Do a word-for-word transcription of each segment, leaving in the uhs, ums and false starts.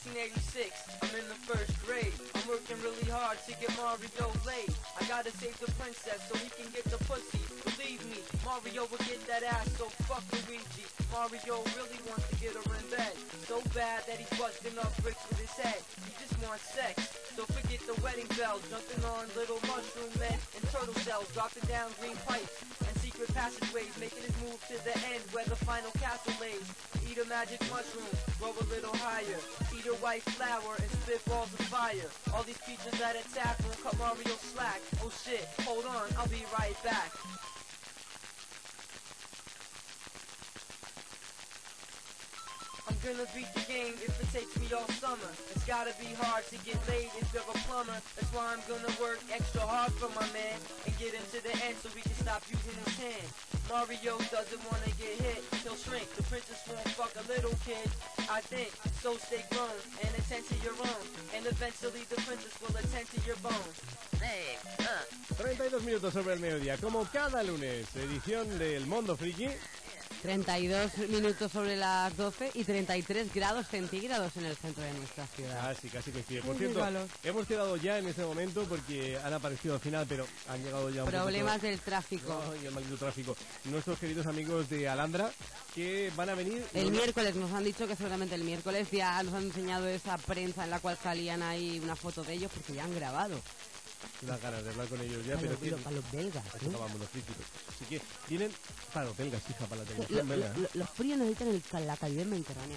nineteen eighty-six, I'm in the first grade. I'm working really hard to get Mario laid. I gotta save the princess so he can get the pussy. Believe me, Mario will get that ass, so fuck Luigi. Mario really wants to get her in bed, so bad that he's busting up bricks with his head. He just wants sex, don't forget the wedding bells. Jumping on little mushroom men and turtle shells, dropping down green pipes and secret passageways, making his move to the end where the final castle lays. Eat a magic mushroom, grow a little higher, eat a white flower and spit balls of fire. All these creatures that attack won't cut Mario slack. Oh shit, hold on, I'll be right back. I'm gonna beat the game if it takes me all summer. It's gotta be hard to get laid if you're a plumber. That's why I'm gonna work extra hard for my man and get him to the end so we can stop using his hand. Mario doesn't wanna get hit, he'll shrink. The princess won't fuck a little kid, I think. So stay grown and attend to your own, and eventually the princess will attend to your bones. Hey, uh. treinta y dos minutos sobre el mediodía, como cada lunes, edición del Mundo Friki. treinta y dos minutos sobre las doce y treinta y tres grados centígrados en el centro de nuestra ciudad. Ah, sí, casi coincide. Por cierto, hemos quedado ya en este momento porque han aparecido al final, pero han llegado ya un problemas poquito... del tráfico. Oh, y el maldito tráfico. Nuestros queridos amigos de Alandra, que van a venir... El miércoles, nos han dicho que seguramente el miércoles ya nos han enseñado esa prensa en la cual salían ahí una foto de ellos porque ya han grabado. Unas ganas de hablar con ellos ya, para pero los, tienen... para los belgas, ¿eh? Vamos, los fríos. Así que tienen... Para los belgas, hija, para la lo, televisión belga. Lo, los fríos necesitan el, la calidad mediterránea.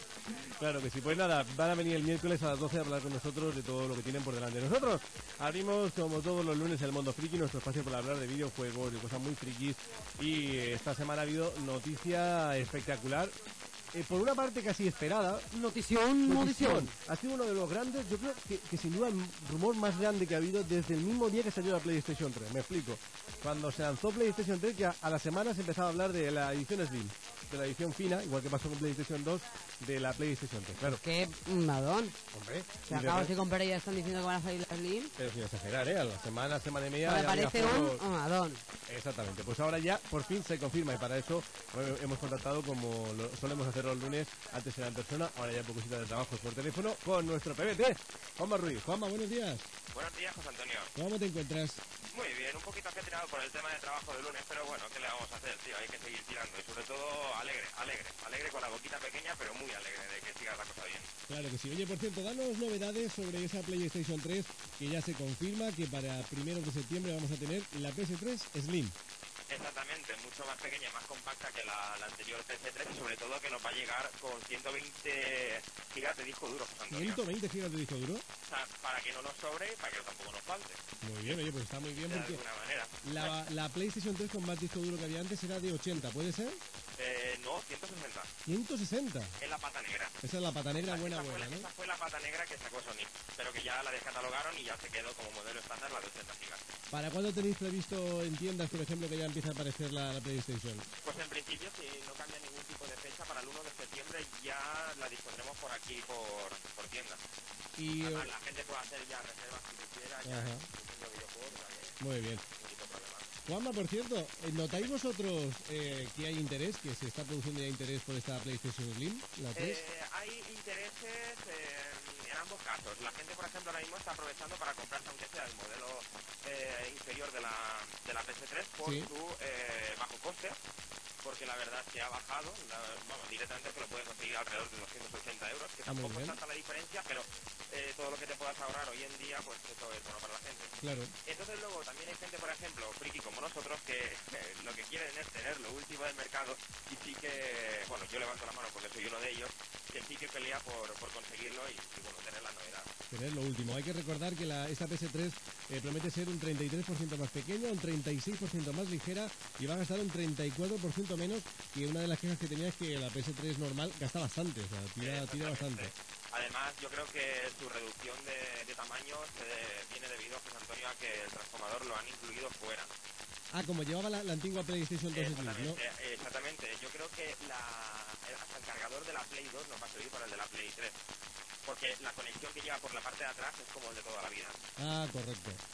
Claro que sí. Pues nada, van a venir el miércoles a las doce a hablar con nosotros de todo lo que tienen por delante. Nosotros abrimos, como todos los lunes, el Mundo Friki, nuestro espacio para hablar de videojuegos, de cosas muy frikis. Y esta semana ha habido noticia espectacular. Eh, por una parte casi esperada. Notición, notición. Ha sido uno de los grandes, yo creo que, que sin duda el rumor más grande que ha habido desde el mismo día que salió la PlayStation tres. Me explico. Cuando se lanzó PlayStation tres, ya a la semana se empezaba a hablar de la edición Slim, de la edición fina, igual que pasó con PlayStation dos, de la PlayStation tres. Claro. ¡Qué madón! Hombre. Se acabas de comprar y ya están diciendo que van a salir la Slim. Pero sin exagerar, ¿eh? A la semana, semana y media... Me parece un madón. Exactamente. Pues ahora ya por fin se confirma y para eso bueno, hemos contactado, como lo solemos hacer los lunes, antes era en persona, ahora ya por cositas de trabajo por teléfono, con nuestro P B T, Juanma Ruiz. Juanma, buenos días. Buenos días, José Antonio. ¿Cómo te encuentras? Muy bien, un poquito ajetreado por el tema de trabajo de lunes, pero bueno, ¿qué le vamos a hacer, tío? Hay que seguir tirando y sobre todo alegre, alegre, alegre con la boquita pequeña, pero muy alegre de que siga la cosa bien. Claro que sí. Oye, por cierto, danos novedades sobre esa PlayStation tres, que ya se confirma que para primeros de septiembre vamos a tener la P S tres Slim. Exactamente, mucho más pequeña y más compacta que la, la anterior P S tres y sobre todo que nos va a llegar con ciento veinte gigas de disco duro, José Antonio. ¿ciento veinte gigas de disco duro? O sea, para que no nos sobre y para que tampoco nos falte. Muy bien, oye, pues está muy bien de porque alguna manera. La, la PlayStation tres con más disco duro que había antes era de ochenta, ¿puede ser? Eh, no, ciento sesenta. ¿ciento sesenta? Es la pata negra. Esa es la pata negra, esa, buena, esa buena, la, ¿no? Esa fue la pata negra que sacó Sony, pero que ya la descatalogaron y ya se quedó como modelo estándar la de ochenta gigas. ¿Para cuándo tenéis previsto en tiendas, por ejemplo, que ya empieza a aparecer la, la PlayStation? Pues en principio, si no cambia ningún tipo de fecha, para el uno de septiembre ya la dispondremos por aquí, por, por tiendas. Y además, uh... la gente puede hacer ya reservas si quisiera, ya en el videojuego, también. Muy bien. Juanma, por cierto, ¿notáis vosotros eh, que hay interés, que se está produciendo ya interés por esta PlayStation Slim, la tres? Eh, hay intereses eh, en ambos casos. La gente, por ejemplo, ahora mismo está aprovechando para comprarse, aunque sea el modelo eh, inferior de la, de la P S tres, por sí. su eh, bajo coste, porque la verdad es que ha bajado, la, vamos, directamente que lo puedes conseguir alrededor de doscientos ochenta euros, que ah, tampoco es tanta la diferencia, pero eh, todo lo que te puedas ahorrar hoy en día, pues eso es bueno para la gente. Claro. Entonces luego también hay gente, por ejemplo, friki como nosotros, que eh, lo que quieren es tener lo último del mercado y sí que, bueno, yo levanto la mano porque soy uno de ellos, que sí que pelea por, por conseguirlo y, y, bueno, tener la novedad. Tener lo último. Hay que recordar que la, esta P S tres eh, promete ser un treinta y tres por ciento más pequeña, un treinta y seis por ciento más ligera y va a gastar un treinta y cuatro por ciento menos, que una de las quejas que tenía es que la P S tres normal gasta bastante, o sea, tira, tira bastante. Además, yo creo que su reducción de, de tamaño se viene debido, José Antonio, a que el transformador lo han incluido fuera. Ah, como llevaba la, la antigua PlayStation dos Slim, ¿no? Exactamente. Yo creo que la, hasta el cargador de la Play dos nos va a servir para el de la Play tres. Porque la conexión que lleva por la parte de atrás es como el de toda la vida. Ah, correcto.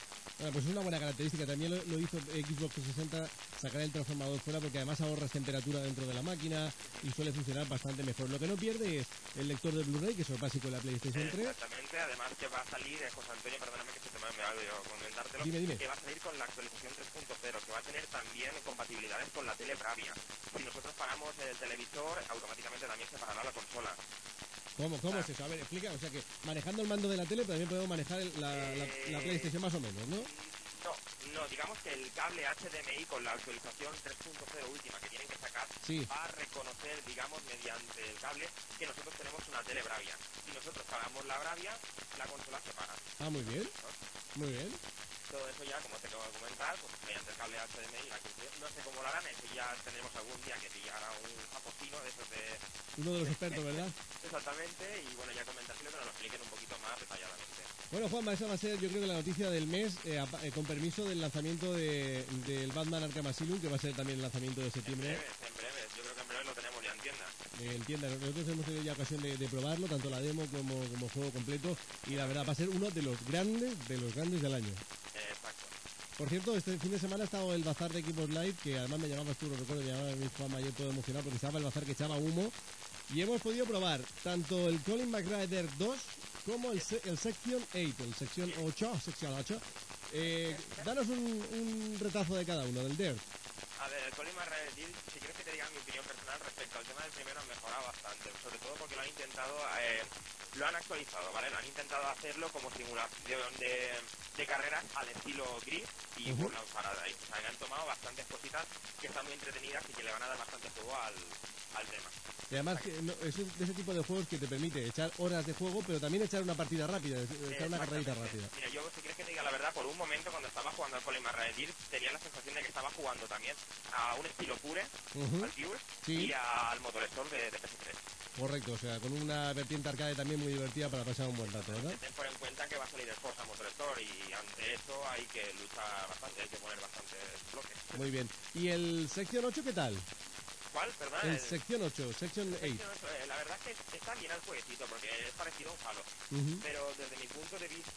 Bueno, pues es una buena característica. También lo, lo hizo Xbox trescientos sesenta, sacar el transformador fuera, porque además ahorras temperatura dentro de la máquina y suele funcionar bastante mejor. Lo que no pierde es el lector de Blu-ray, que eso es básico en la PlayStation tres. Exactamente, además que va a salir, eh, José Antonio, perdóname que se te me ha olvidado comentártelo, dime, dime. que va a salir con la actualización tres punto cero, que va a tener también compatibilidades con la tele Bravia. Si nosotros paramos el televisor, automáticamente también se parará la consola. ¿Cómo, cómo es eso? A ver, explica. O sea que manejando el mando de la tele también podemos manejar el, la, eh, la, la PlayStation más o menos, ¿no? No, no, digamos que el cable H D M I con la actualización tres punto cero última que tienen que sacar sí. va a reconocer, digamos, mediante el cable que nosotros tenemos una tele Bravia. Si nosotros pagamos la Bravia, la consola se para. Ah, muy bien, ¿no? Muy bien. Todo eso ya, como te acabo de comentar, pues mediante el cable H D M I, la que no sé cómo lo harán, eso ya tendremos algún día que pillara un apostino de esos de... Uno de los expertos, ¿verdad? Exactamente, y bueno, ya comentárselo que nos lo expliquen un poquito más detalladamente. Bueno, Juanma, esa va a ser, yo creo que la noticia del mes, eh, a, eh, con permiso del lanzamiento de, del Batman Arkham Asylum, que va a ser también el lanzamiento de septiembre. En breve, en breve, yo creo que en breve lo tenemos ya en tienda. Eh, en tienda, nosotros hemos tenido ya ocasión de, de probarlo, tanto la demo como, como juego completo, y la verdad va a ser uno de los grandes, de los grandes del año. Exacto. Por cierto, este fin de semana ha estado el bazar de Equipos Live, que además me llamabas tú, lo recuerdo, me llamaba mi Juanma ayer todo emocionado, porque estaba el bazar que echaba humo, y hemos podido probar tanto el Colin McRae dos como el, se el Section ocho, el Section ocho, Section ocho. Eh, danos un, un retazo de cada uno, del Dirt. A ver, el Colin McRae, si quieres que te diga mi opinión personal respecto al tema del primero, han mejorado bastante, sobre todo porque lo han intentado, eh, lo han actualizado, ¿vale? Lo han intentado hacerlo como simulación de, de carreras al estilo Grid y uh-huh. Burnout Paradise. O sea, han tomado bastantes cositas que están muy entretenidas y que le van a dar bastante juego al, al tema. Y además que no, es de ese tipo de juegos que te permite echar horas de juego, pero también echar una partida rápida, echar una carrerita rápida. Mira, yo si quieres que te diga la verdad, por un momento cuando estaba jugando al Colin McRae tenía la sensación de que estaba jugando también a un estilo pure, uh-huh. al Pure, sí. y al Motor Store de, de P S tres. Correcto, o sea, con una vertiente arcade también muy divertida para pasar un buen rato, ¿verdad? Ten por en cuenta que va a salir el Forza Motor Store y ante eso hay que luchar bastante, hay que poner bastantes bloques. Muy bien. ¿Y el Section ocho qué tal? ¿Cuál? Perdón. El, el Section ocho, Section ocho. Eh, la verdad es que está bien el jueguecito porque es parecido a un Halo. Uh-huh. Pero desde mi punto de vista,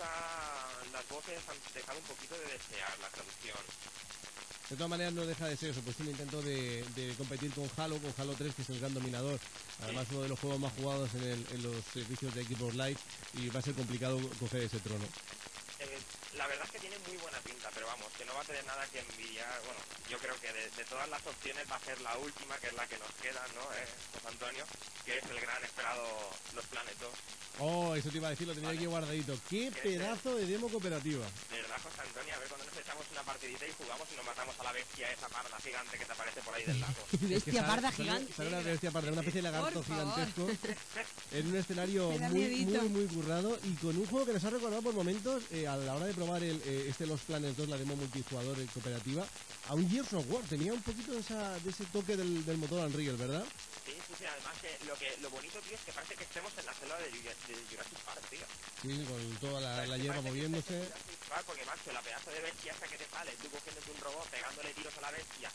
las voces han dejado un poquito de desear la traducción. De todas maneras no deja de ser eso, pues un intento de, de competir con Halo, con Halo tres, que es el gran dominador. Además, sí. Uno de los juegos más jugados en, el, en los servicios de Xbox Live, y va a ser complicado coger ese trono. Eh, la verdad es que tiene muy buena pinta, pero vamos, que no va a tener nada que envidiar. Bueno, yo creo que de, de todas las opciones va a ser la última, que es la que nos queda, ¿no? Eh, José Antonio, que es el gran esperado Los Planet dos. Oh, eso te iba a decir, lo tenía vale. aquí guardadito. ¡Qué pedazo de demo cooperativa! De verdad, José Antonio, a ver cuando nos echamos una partidita y jugamos y nos matamos a la bestia esa parda gigante que te aparece por ahí del lago. ¿Bestia es que sale, parda sale, gigante? Sale una bestia parda, una especie de lagarto gigantesco, en un escenario muy, muy, muy currado, y con un juego que nos ha recordado por momentos, eh, a la hora de probar el, eh, este Los Planet dos, la demo multijugador eh, cooperativa, a un Gears of War. Tenía un poquito de, esa, de ese toque del, del motor Unreal, ¿verdad? Sí, sí, sí, además que lo, que lo bonito, tío, es que parece que estemos en la selva de, de Jurassic Park, tío. Sí, con toda la, la hierba moviéndose. Park porque, macho, la pedazo de bestia hasta que te sale, tú cogiéndote un robot, pegándole tiros a la bestia.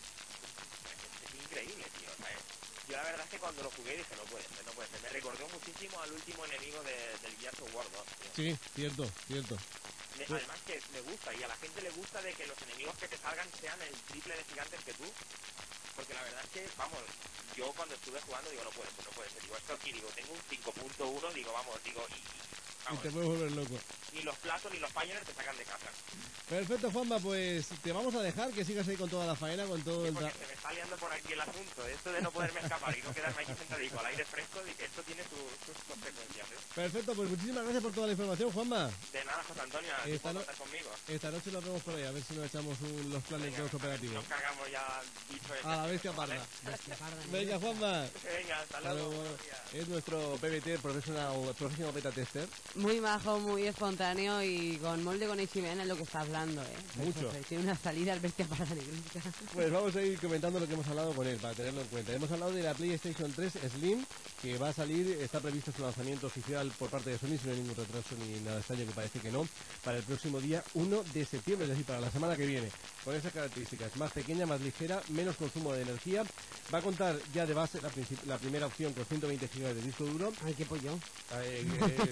Es, es increíble, tío, ¿sabes? Yo la verdad es que cuando lo jugué dije, no puede ser, no puede ser. Me recordó muchísimo al último enemigo de, del Gears of War dos, tío. Sí, cierto, cierto. Me, además que me gusta, y a la gente le gusta de que los enemigos que te salgan sean el triple de gigantes que tú. Porque la verdad es que, vamos, yo cuando estuve jugando digo, no puede ser, no puede ser. Digo, esto aquí, digo, tengo un cinco punto uno, digo, vamos, digo, y, vamos, y te puedes volver loco. Ni los platos ni los pioneers te sacan de casa. Perfecto, Juanma, pues te vamos a dejar que sigas ahí con toda la faena, con todo sí, el... porque se me está liando por aquí el asunto, esto de no poderme escapar y no quedarme aquí sentadico al aire fresco, y que esto tiene su, sus consecuencias, ¿eh? Perfecto, pues muchísimas gracias por toda la información, Juanma. De nada, José Antonio, esta, no... estar conmigo. Esta noche nos vemos por ahí, a ver si nos echamos un, los planes dos operativos. Nos cargamos ya dicho ese. A la bestia parda. ¿Vale? Venga, Juanma. Venga, hasta luego. Es nuestro P B T, Professional, Professional Beta Tester. Muy majo, muy espontáneo y con molde con Ishimena en lo que está hablando, ¿eh? Mucho. Pues, tiene una salida al bestia para negrita. Pues vamos a ir comentando lo que hemos hablado con él, para tenerlo en cuenta. Hemos hablado de la PlayStation tres Slim, que va a salir, está previsto su lanzamiento oficial por parte de Sony, si no hay ningún retraso ni nada extraño, que parece que no, para el próximo día uno de septiembre, es decir, para la semana que viene. Con esas características, más pequeña, más ligera, menos consumo de energía. Va a contar ya de base la, la primera opción con ciento veinte gigas de disco duro. Ay, qué pollo. Eh, eh, sí,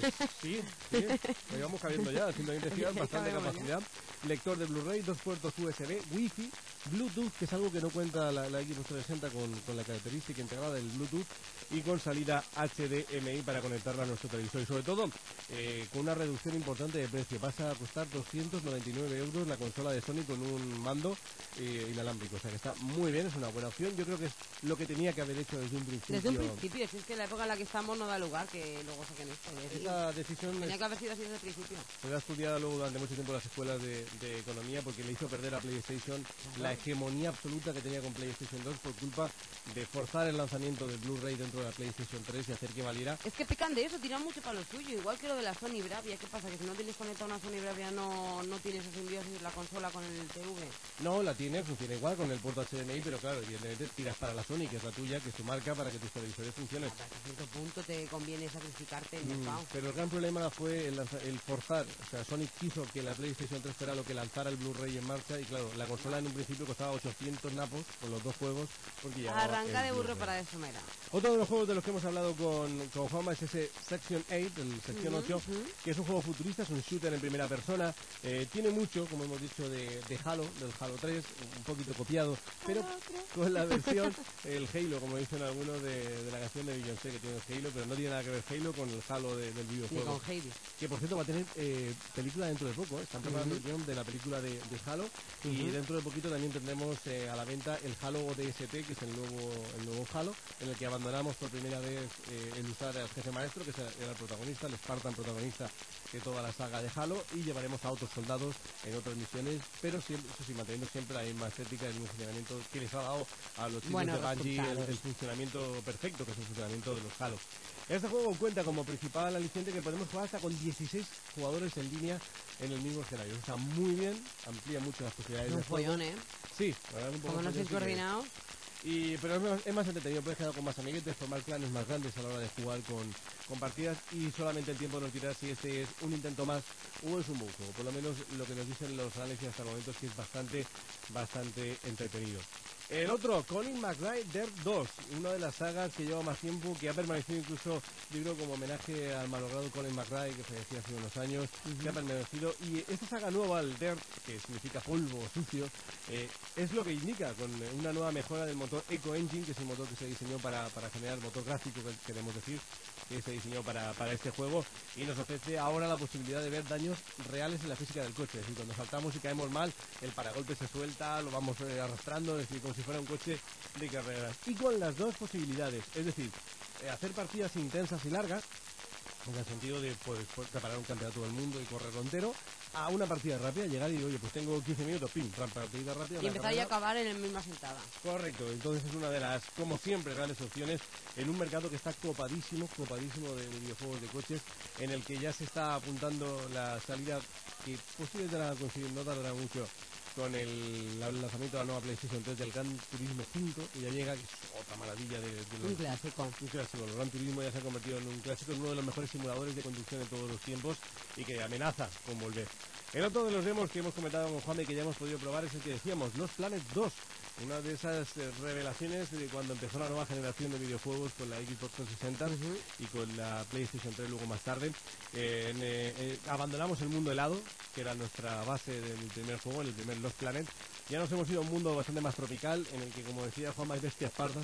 Sí, sí, lo íbamos cabiendo ya, ciento veinte gigas, bastante capacidad. Lector de Blu-ray, dos puertos U S B, Wi-Fi, Bluetooth, que es algo que no cuenta la, la Xbox trescientos sesenta con, con la característica integrada del Bluetooth, y con salida H D M I para conectarla a nuestro televisor. Y sobre todo, eh, con una reducción importante de precio. Pasa a costar doscientos noventa y nueve euros la consola de Sony con un mando eh, inalámbrico. O sea que está muy bien, es una buena opción. Yo creo que es lo que tenía que haber hecho desde un principio. Desde un principio, si es que la época en la que estamos no da lugar que luego saquen esto. Esa decisión tenía que haber sido así desde el principio. Se ha estudiado luego durante mucho tiempo en las escuelas de, de economía, porque le hizo perder a PlayStation uh-huh. la hegemonía absoluta que tenía con PlayStation dos por culpa de forzar el lanzamiento del Blu-ray dentro de la PlayStation tres y hacer que valiera. Es que pecan de eso, tiran mucho para lo suyo, igual que lo de la Sony Bravia. ¿Qué pasa? Que si no tienes conectada una Sony Bravia no, no tienes esa simbiosis la consola con el T V. No, la tiene, funciona igual con el puerto H D M I, pero claro, evidentemente tiras para la Sony, que es la tuya, que es tu marca, para que tus televisores funcionen. Hasta cierto punto te conviene sacrificarte en el mm, Pero el gran problema fue el, el forzar, o sea, Sony quiso que la PlayStation tres fuera lo que lanzara el Blu-ray en marcha, y claro, la consola en un principio costaba ochocientos napos con los dos juegos, porque ya arranca de burro para eso, mira. Otro de los juegos de los que hemos hablado con, con Juanma es ese Section ocho, el sección uh-huh, ocho, uh-huh. que es un juego futurista, es un shooter en primera persona, eh, tiene mucho, como hemos dicho, de, de Halo, del Halo tres, un poquito copiado, pero con la versión, el Halo, como dicen algunos, de, de la canción de Beyoncé, que tiene el Halo, pero no tiene nada que ver Halo con el Halo de, del videojuego. Ni con Halo. Que por cierto va a tener eh, película dentro de poco, ¿eh? Están preparando uh-huh. el guión de la película de, de Halo, uh-huh. y dentro de poquito también tendremos eh, a la venta el Halo O D S T, que es el nuevo, el nuevo Halo, en el que abandonamos por primera vez eh, el usar al jefe maestro, que era el protagonista, el Spartan protagonista de toda la saga de Halo, y llevaremos a otros soldados en otras misiones, pero siempre, eso sí, manteniendo siempre la misma estética y el mismo funcionamiento que les ha dado a los chicos bueno, de Bungie el, el funcionamiento perfecto, que es el funcionamiento de los Halos. Este juego cuenta como principal aliciente que podemos jugar hasta con dieciséis jugadores en línea en el mismo escenario. Está muy bien, amplía mucho las posibilidades un de juego. follón, ¿eh? Sí, la verdad, un poco como no estáis coordinados. Y, pero es más, es más entretenido, puedes quedar con más amiguetes, formar clanes más grandes a la hora de jugar con, con partidas, y solamente el tiempo nos dirá si este es un intento más o es un buen juego. Por lo menos lo que nos dicen los análisis hasta el momento es que es bastante, bastante entretenido. El otro, Colin McRae Dirt dos, una de las sagas que lleva más tiempo, que ha permanecido incluso, yo creo, como homenaje al malogrado Colin McRae, que falleció hace unos años, uh-huh. que ha permanecido. Y esta saga nueva, el Dirt, que significa polvo o sucio, eh, es lo que indica, con una nueva mejora del motor Eco Engine, que es el motor que se diseñó para, para generar motor gráfico, que queremos decir, que se diseñó para, para este juego, y nos ofrece ahora la posibilidad de ver daños reales en la física del coche. Es decir, cuando saltamos y caemos mal, el paragolpe se suelta, lo vamos eh, arrastrando, es decir, como si fuera un coche de carreras. Y con las dos posibilidades, es decir, eh, hacer partidas intensas y largas, en el sentido de pues, preparar un campeonato del mundo y correr entero, a una partida rápida, llegar y oye, pues tengo quince minutos, pim, partida rápida. Y empezar y acabar en la misma sentada. Correcto, entonces es una de las, como siempre, grandes opciones en un mercado que está copadísimo, copadísimo de videojuegos de coches, en el que ya se está apuntando la salida, que posiblemente la conseguir, no tardará mucho, con el, el lanzamiento de la nueva PlayStation tres del Gran Turismo cinco, que ya llega, que es otra maravilla de, de los, un clásico. Un clásico. El Gran Turismo ya se ha convertido en un clásico, en uno de los mejores simuladores de conducción de todos los tiempos, y que amenaza con volver. El otro de los demos que hemos comentado con Juan y que ya hemos podido probar es el que decíamos, Los Planet dos, una de esas eh, revelaciones de cuando empezó la nueva generación de videojuegos con la Xbox trescientos sesenta uh-huh. y con la PlayStation tres luego más tarde. Eh, en, eh, eh, abandonamos el mundo helado, que era nuestra base del primer juego, en el primer Lost Planet. Ya nos hemos ido a un mundo bastante más tropical, en el que, como decía Juan, hay bestias pardas.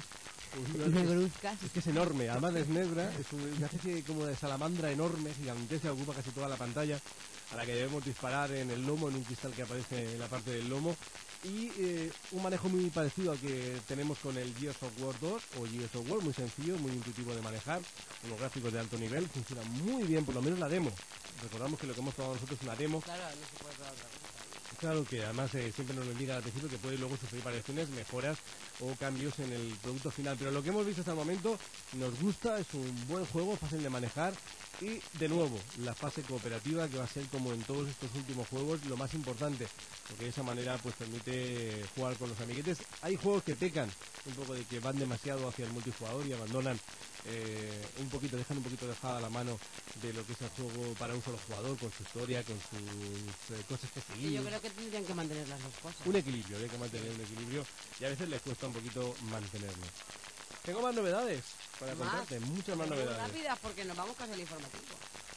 Es que es enorme, además es negra, es una especie como de salamandra enorme, gigantesca, que ocupa casi toda la pantalla, a la que debemos disparar en el lomo, en un cristal que aparece en la parte del lomo, y eh, un manejo muy parecido al que tenemos con el Gears of War dos o Gears of War, muy sencillo, muy intuitivo de manejar, unos gráficos de alto nivel, funciona muy bien, por lo menos la demo. Recordamos que lo que hemos probado nosotros es una demo. Claro, no se puede probar otra cosa. Claro, que además eh, siempre nos lo indica al principio que puede luego sufrir variaciones, mejoras o cambios en el producto final. Pero lo que hemos visto hasta el momento nos gusta, es un buen juego, fácil de manejar. Y de nuevo, la fase cooperativa, que va a ser, como en todos estos últimos juegos, lo más importante, porque de esa manera pues permite jugar con los amiguetes. Hay juegos que pecan un poco de que van demasiado hacia el multijugador y abandonan eh, un poquito, dejan un poquito dejada la mano de lo que es el juego para un solo jugador, con su historia, con sus eh, cosas que seguir. Sí, yo creo que tendrían que mantener las dos cosas. Un equilibrio, hay que mantener un equilibrio, y a veces les cuesta un poquito mantenerlo. Tengo más novedades para ¿Más? contarte, muchas más Muy novedades. rápidas porque nos vamos casi al informativo.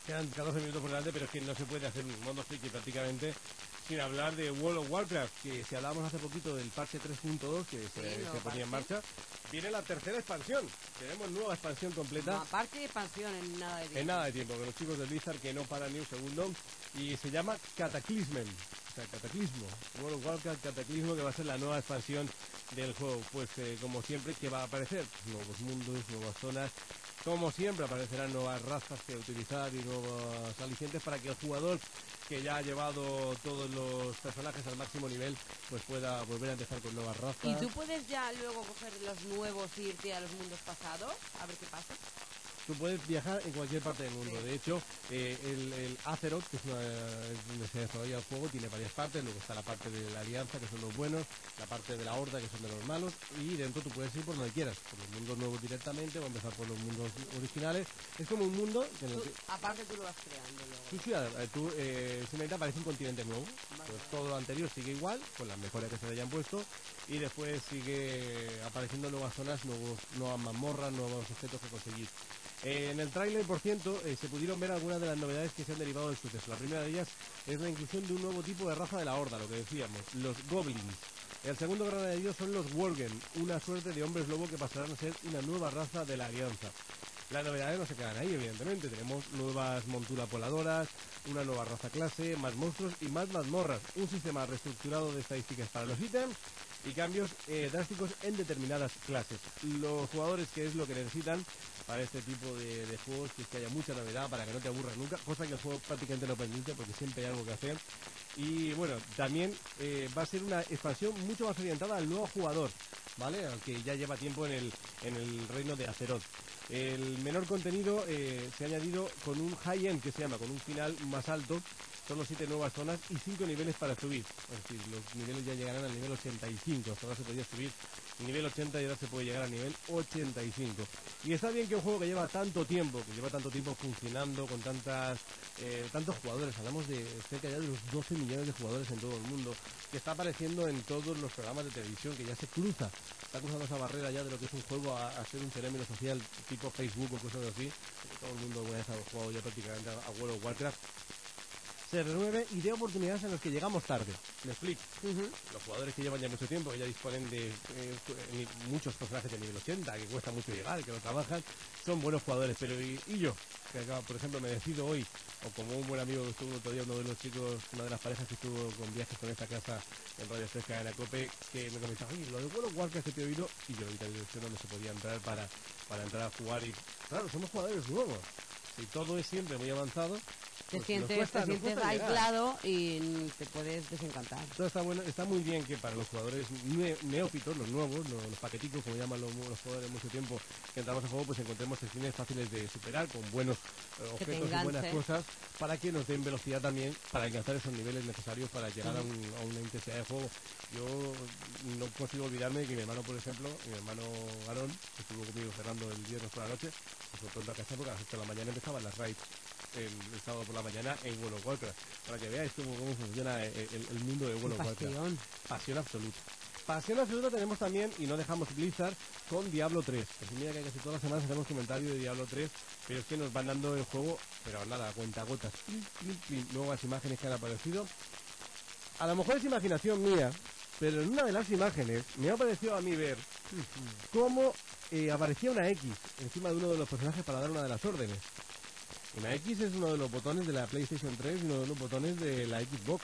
Quedan catorce minutos por delante, pero es que no se puede hacer un mundo friki prácticamente sin hablar de World of Warcraft, que si hablábamos hace poquito del parche tres punto dos que se, Sí, se ponía en marcha, viene la tercera expansión. Tenemos nueva expansión completa. Aparte de expansión en nada de tiempo. En nada de tiempo, con los chicos de Blizzard que no paran ni un segundo, y se llama Cataclysmen, o sea, Cataclismo, World of Warcraft Cataclismo, que va a ser la nueva expansión del juego. Pues eh, como siempre, que va a aparecer nuevos mundos, nuevas zonas. Como siempre aparecerán nuevas razas que utilizar y nuevos alicientes para que el jugador que ya ha llevado todos los personajes al máximo nivel pues pueda volver a empezar con nuevas razas. ¿Y tú puedes ya luego coger los nuevos e irte a los mundos pasados? A ver qué pasa. Tú puedes viajar en cualquier parte del mundo. De hecho, eh, el, el Azeroth, que es, una, es donde se desarrolla el juego, tiene varias partes. Luego está la parte de la Alianza, que son los buenos, la parte de la Horda, que son de los malos, y dentro tú puedes ir por donde quieras, por los mundos nuevos directamente, o empezar por los mundos originales. Es como un mundo que en el que... Aparte tú lo vas creando luego. Sí, sí, eh, tú eh, simplemente aparece un continente nuevo. Vale. Pues todo lo anterior sigue igual, con las mejoras que se le hayan puesto, y después sigue apareciendo nuevas zonas, nuevos, nuevas mazmorras, nuevos objetos que conseguir. Eh, en el tráiler, por cierto, eh, se pudieron ver algunas de las novedades que se han derivado del suceso. La primera de ellas es la inclusión de un nuevo tipo de raza de la Horda, lo que decíamos, los Goblins. El segundo gran añadido son los Worgen, una suerte de hombres lobo que pasarán a ser una nueva raza de la Alianza. Las novedades no se quedan ahí, evidentemente. Tenemos nuevas monturas voladoras, una nueva raza clase, más monstruos y más mazmorras. Un sistema reestructurado de estadísticas para los ítems y cambios eh, drásticos en determinadas clases. Los jugadores, que es lo que necesitan para este tipo de, de juegos, que es que haya mucha novedad para que no te aburras nunca, cosa que el juego prácticamente no permite porque siempre hay algo que hacer. Y bueno, también eh, va a ser una expansión mucho más orientada al nuevo jugador, ¿vale? Aunque ya lleva tiempo en el, en el reino de Azeroth. El menor contenido eh, se ha añadido con un high-end, que se llama, con un final más alto. Son los siete nuevas zonas y cinco niveles para subir. Es decir, los niveles ya llegarán al nivel ochenta y cinco. Hasta ahora se podía subir nivel ochenta y ahora se puede llegar al nivel ochenta y cinco. Y está bien que un juego que lleva tanto tiempo, que lleva tanto tiempo funcionando con tantas eh, tantos jugadores, hablamos de cerca ya de los doce millones de jugadores en todo el mundo, que está apareciendo en todos los programas de televisión, que ya se cruza, está cruzando esa barrera ya de lo que es un juego a, a ser un fenómeno social tipo Facebook o cosas así. Todo el mundo alguna vez ha jugado ya prácticamente a World of Warcraft. Se renueve y de oportunidades en las que llegamos tarde. Me explico. Uh-huh. Los jugadores que llevan ya mucho tiempo, que ya disponen de eh, muchos personajes de nivel ochenta, que cuesta mucho llegar, que no trabajan, son buenos jugadores. Pero y, y yo, que acá, por ejemplo, me decido hoy, o como un buen amigo que estuvo otro día, uno de los chicos, una de las parejas que estuvo con viajes con esta casa en Radio Fresca de la COPE, que me comentaba, oye, lo de World of Warcraft que he oído, y yo ahorita dirección donde se podía entrar para, para entrar a jugar. Y claro, somos jugadores nuevos. Si todo es siempre muy avanzado, te pues sientes, cuesta, te sientes aislado y te puedes desencantar. Todo está bueno, está muy bien que para los jugadores neófitos, los nuevos, los, los paqueticos, como llaman los, los jugadores de mucho tiempo, que entramos al juego, pues encontremos secciones fáciles de superar, con buenos eh, objetos y buenas cosas, para que nos den velocidad también, para alcanzar esos niveles necesarios para llegar sí. a, un, a una intensidad de juego. Yo no consigo olvidarme de que mi hermano, por ejemplo, mi hermano Aarón, que estuvo conmigo cerrando el viernes por la noche, pues fue pronto a casa porque a las ocho de la mañana empezaban las raids el, el sábado por la mañana en World of Warcraft, para que veáis cómo, cómo funciona el, el, el mundo de World of Warcraft. Pasión absoluta. Pasión absoluta tenemos también, y no dejamos Blizzard, con Diablo tres. Pues mira que casi todas las semanas hacemos comentarios de Diablo tres, pero es que nos van dando el juego, pero nada, a cuenta gotas. Nuevas imágenes que han aparecido. A lo mejor es imaginación mía, pero en una de las imágenes me ha parecido a mí ver cómo eh, aparecía una X encima de uno de los personajes para dar una de las órdenes. Una X es uno de los botones de la PlayStation tres y uno de los botones de la Xbox.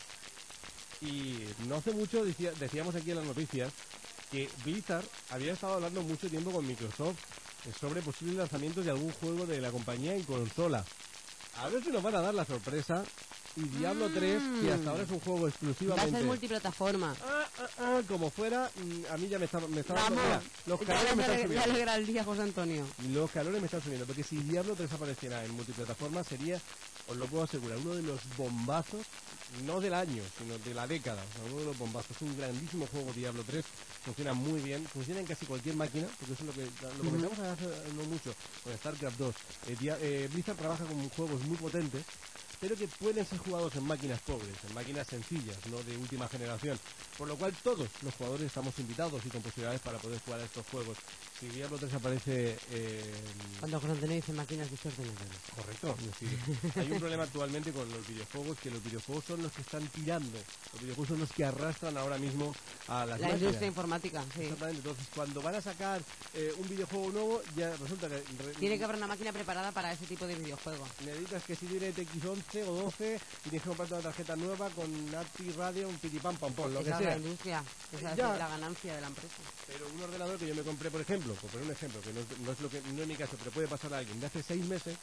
Y no hace mucho decía, decíamos aquí en las noticias que Blizzard había estado hablando mucho tiempo con Microsoft sobre posibles lanzamientos de algún juego de la compañía en consola. A ver si nos van a dar la sorpresa. Y Diablo mm. tres, que hasta ahora es un juego exclusivamente... Va a ser multiplataforma. Ah, ah, ah, como fuera, a mí ya me está, me está dando... Mira, los calores me están subiendo. Ya alegra el día, José Antonio. Los calores me están subiendo, porque si Diablo tres apareciera en multiplataforma sería, os lo puedo asegurar, uno de los bombazos, no del año, sino de la década. O sea, uno de los bombazos. Un grandísimo juego Diablo tres, funciona muy bien, funciona en casi cualquier máquina, porque eso es lo que lo comentamos hace no mucho con StarCraft dos. Eh, dia, eh, Blizzard trabaja con juegos muy potentes, pero que pueden ser jugados en máquinas pobres, en máquinas sencillas, no de última generación, por lo cual todos los jugadores estamos invitados y con posibilidades para poder jugar a estos juegos. Si Diablo tres aparece... Eh, Cuando Fronteno dice máquinas de ordenadores. Correcto. Sí. Hay un problema actualmente con los videojuegos, que los videojuegos son los que están tirando, los videojuegos son los que arrastran ahora mismo a las La máquinas. industria informática, sí. Exactamente, entonces cuando van a sacar eh, un videojuego nuevo, ya resulta que... Re, Tiene que haber una máquina preparada para ese tipo de videojuegos. Necesitas que si tiene T X once o doce, y tienes que comprarte una tarjeta nueva con A P I Radio, un pitipam pam pam, lo Esa que es la sea. industria, esa Ya. es la ganancia de la empresa. Pero un ordenador que yo me compré, por ejemplo, por poner un ejemplo, que no es, no es lo que no es mi caso, pero puede pasar a alguien de hace seis meses,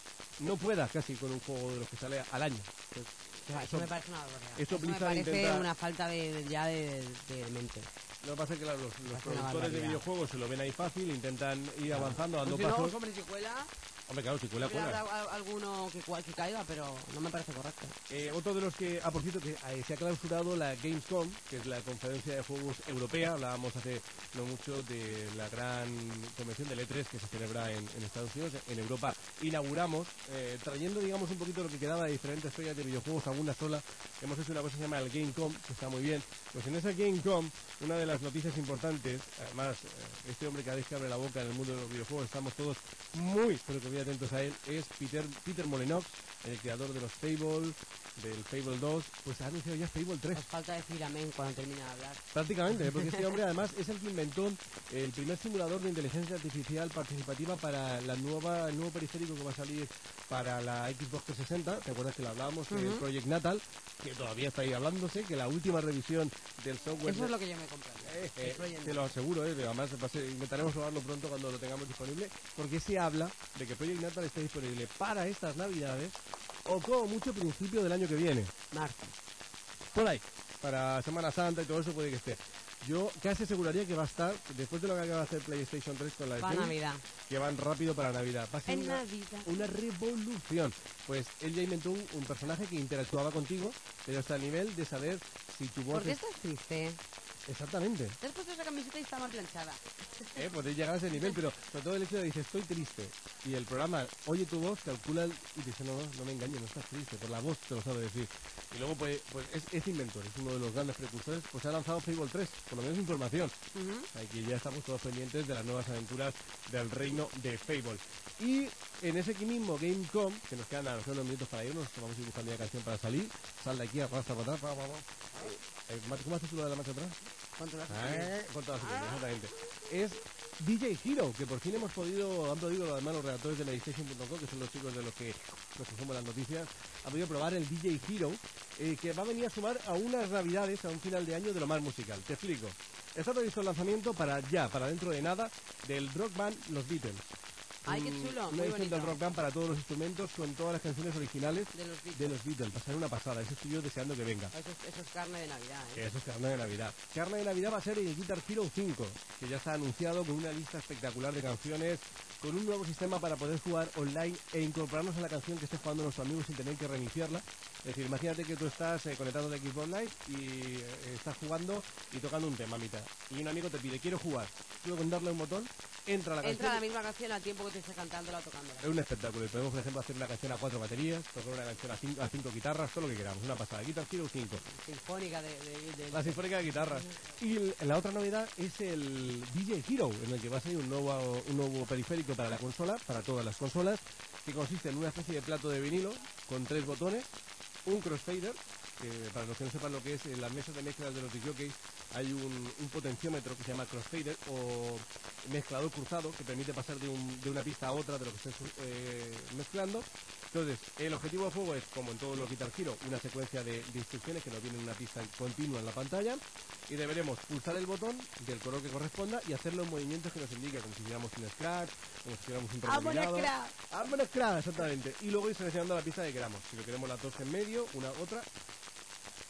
no pueda casi con un juego de los que sale al año. Entonces, O sea, eso, eso- me parece una barbaridad. eso Eso me Blizzard parece intenta- una falta de, de- ya de, de mente. lo que pasa es que claro, los, los Parece una productores de barbaridad. videojuegos se lo ven ahí fácil, intentan ir avanzando, dando Pues si pasos. no, hombre, si cuela, Hombre, claro, si cuela, siempre cuela. habrá a- alguno que, cua- que caiga, pero no me parece correcto. Eh, otro de los que, ah, por cierto, que eh, se ha clausurado la Gamescom, que es la conferencia de juegos europea. Hablábamos hace no mucho de la gran convención del E tres que se celebra en, en Estados Unidos. En Europa inauguramos, eh, trayendo, digamos, un poquito lo que quedaba de diferentes ferias de videojuegos a una sola. Hemos hecho una cosa que se llama el Gamecom, que está muy bien. Pues en esa Gamecom, una de las noticias importantes, además, eh, este hombre cada vez que abre la boca en el mundo de los videojuegos, estamos todos muy, pero que muy atentos a él, es Peter, Peter Molyneux, el creador de los Fable, del Fable dos, pues ha anunciado ya Fable tres. Nos falta decir amén cuando termine de hablar. Prácticamente, ¿eh? Porque este hombre además es el que inventó el primer simulador de inteligencia artificial participativa para la nueva, el nuevo periférico que va a salir para la Xbox trescientos sesenta. ¿Te acuerdas que lo hablábamos? Uh-huh. El Project Natal, que todavía está ahí hablándose, que la última revisión del software... Eso de... es lo que yo me compré. Eh, eh, te lo aseguro, eh, además intentaremos probarlo pronto cuando lo tengamos disponible, porque se habla de que Project Natal está disponible para estas navidades o como mucho principio del año que viene. Marzo. Por ahí, para Semana Santa y todo eso puede que esté. Yo casi aseguraría que va a estar, después de lo que acaba de hacer PlayStation tres con la Para Navidad. que van rápido para Navidad. Va a ser en una, Navidad. una revolución. Pues él ya inventó un, un personaje que interactuaba contigo, pero hasta el nivel de saber si tu voz... ¿Por qué es... estás triste? Exactamente. Te has puesto esa camiseta y está mal planchada. Eh, podéis llegar a ese nivel, pero sobre todo el hecho de que dices, estoy triste, y el programa oye tu voz, calcula el- y dice, no, no, no me engañes, no estás triste, por la voz te lo sabe decir. Y luego, pues, pues es, es inventor, es uno de los grandes precursores, pues ha lanzado Fable tres, por lo menos información. Uh-huh. Aquí ya estamos todos pendientes de las nuevas aventuras del reino de Fable. Y en ese aquí mismo Gamecom, que nos quedan a los unos minutos para irnos, vamos a ir buscando ya canción para salir, sal de aquí, arrastra para atrás, va, va, va. Eh, ¿Cómo haces tú lo de la marcha atrás? Con todas las Eh, con todas las opiniones, exactamente. Es D J Hero, que por fin hemos podido, han podido además los redactores de Medistation punto com, que son los chicos de los que nos consumimos las noticias, han podido probar el D J Hero, eh, que va a venir a sumar a unas navidades, a un final de año de lo más musical. Te explico. Está previsto el lanzamiento para ya, para dentro de nada, del Rock Band Los Beatles. Ay, qué Un- chulo, Una muy edición bonito. del Rock Band para todos los instrumentos, con todas las canciones originales De los Beatles. de los Beatles. Va a ser una pasada, eso estoy yo deseando que venga. Eso es, eso es carne de Navidad, ¿eh? Eso es carne de Navidad. Carne de Navidad va a ser el Guitar Hero cinco, que ya está anunciado con una lista espectacular de canciones, con un nuevo sistema para poder jugar online e incorporarnos a la canción que esté jugando nuestro amigo sin tener que reiniciarla. Es decir, imagínate que tú estás eh, conectado de Xbox Live y eh, estás jugando y tocando un tema a mitad. Y un amigo te pide, quiero jugar. Tú con darle un botón, entra la Entra la canción. misma canción al tiempo que te esté cantándola o tocándola. Es un espectáculo. Y podemos, por ejemplo, hacer una canción a cuatro baterías, tocar una canción a cinco, a cinco guitarras, todo lo que queramos. Una pasada. Guitar Hero cinco. Sinfónica de... de, de- La sinfónica de guitarras. Y el- la otra novedad es el D J Hero, en el que va a salir un nuevo, un nuevo periférico para la consola, para todas las consolas, que consiste en una especie de plato de vinilo con tres botones, un crossfader, que para los que no sepan lo que es, en las mesas de mezclas de los jockeys hay un, un potenciómetro que se llama crossfader o mezclador cruzado, que permite pasar de, un- de una pista a otra de lo que estés eh, mezclando. Entonces, el objetivo del juego es, como en todos los Guitar Hero, una secuencia de, de instrucciones que nos vienen en una pista continua en la pantalla, y deberemos pulsar el botón del color que corresponda y hacer los movimientos que nos indica, como si hiciéramos un scratch, como si hiciéramos un ¡Vámonos, rebobinado. crack! ¡Vámonos, crack! Exactamente. Y luego ir seleccionando la pista que queramos. Si lo queremos las dos en medio, una otra.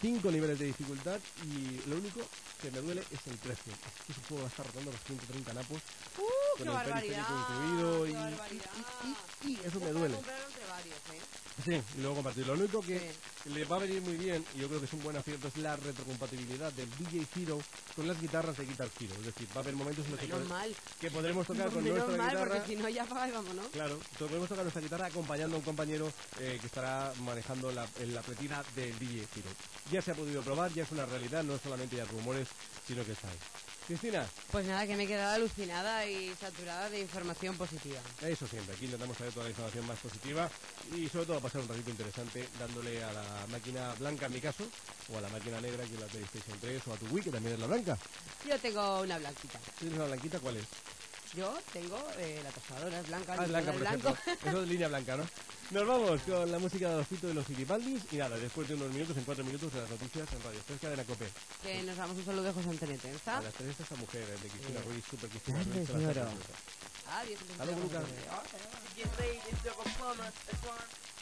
cinco niveles de dificultad y lo único que me duele es el precio. Es que ese juego va a estar rotando los ciento treinta napos ¡Uh, con qué el barbaridad! periférico incluido ¡Qué y, barbaridad! y, y- y eso me Cuesta duele. comprarlo entre varios, ¿eh? Sí, y luego compartir. Lo único que Sí. le va a venir muy bien, y yo creo que es un buen acierto, es la retrocompatibilidad del D J Hero con las guitarras de Guitar Hero. Es decir, va a haber momentos en los que, Menos pod- mal. que podremos tocar con Menos nuestra mal, guitarra. porque si no ya apaga y vámonos. Claro, podemos tocar nuestra guitarra acompañando a un compañero eh, que estará manejando la, la platina del D J Hero. Ya se ha podido probar, ya es una realidad, no solamente ya rumores, sino que está ahí. Cristina, Pues nada, que me he quedado alucinada y saturada de información positiva. eso siempre, aquí intentamos traer toda la información más positiva y sobre todo pasar un ratito interesante dándole a la máquina blanca en mi caso, o a la máquina negra que es la PlayStation tres, o a tu Wii que también es la blanca. Yo tengo una blanquita. ¿Tienes una blanquita? ¿Cuál es? Yo tengo eh, la tostadora, es blanca, Ah, es el blanca, es por blanco. ejemplo. Eso es línea blanca, ¿no? Nos vamos con la música de Adolfito de los Filipaldis y nada, después de unos minutos, en cuatro minutos, de las noticias en Radio tres Cadena Cope. Que nos damos un saludo de José Antenete, ¿está? A las tres esta mujer, eh, de Cristina Sí. Ruiz, super Cristina Tardes Ruiz. de se la está oro. haciendo. Adiós. Hasta luego, Lucas. Get laid into a plumber, that's why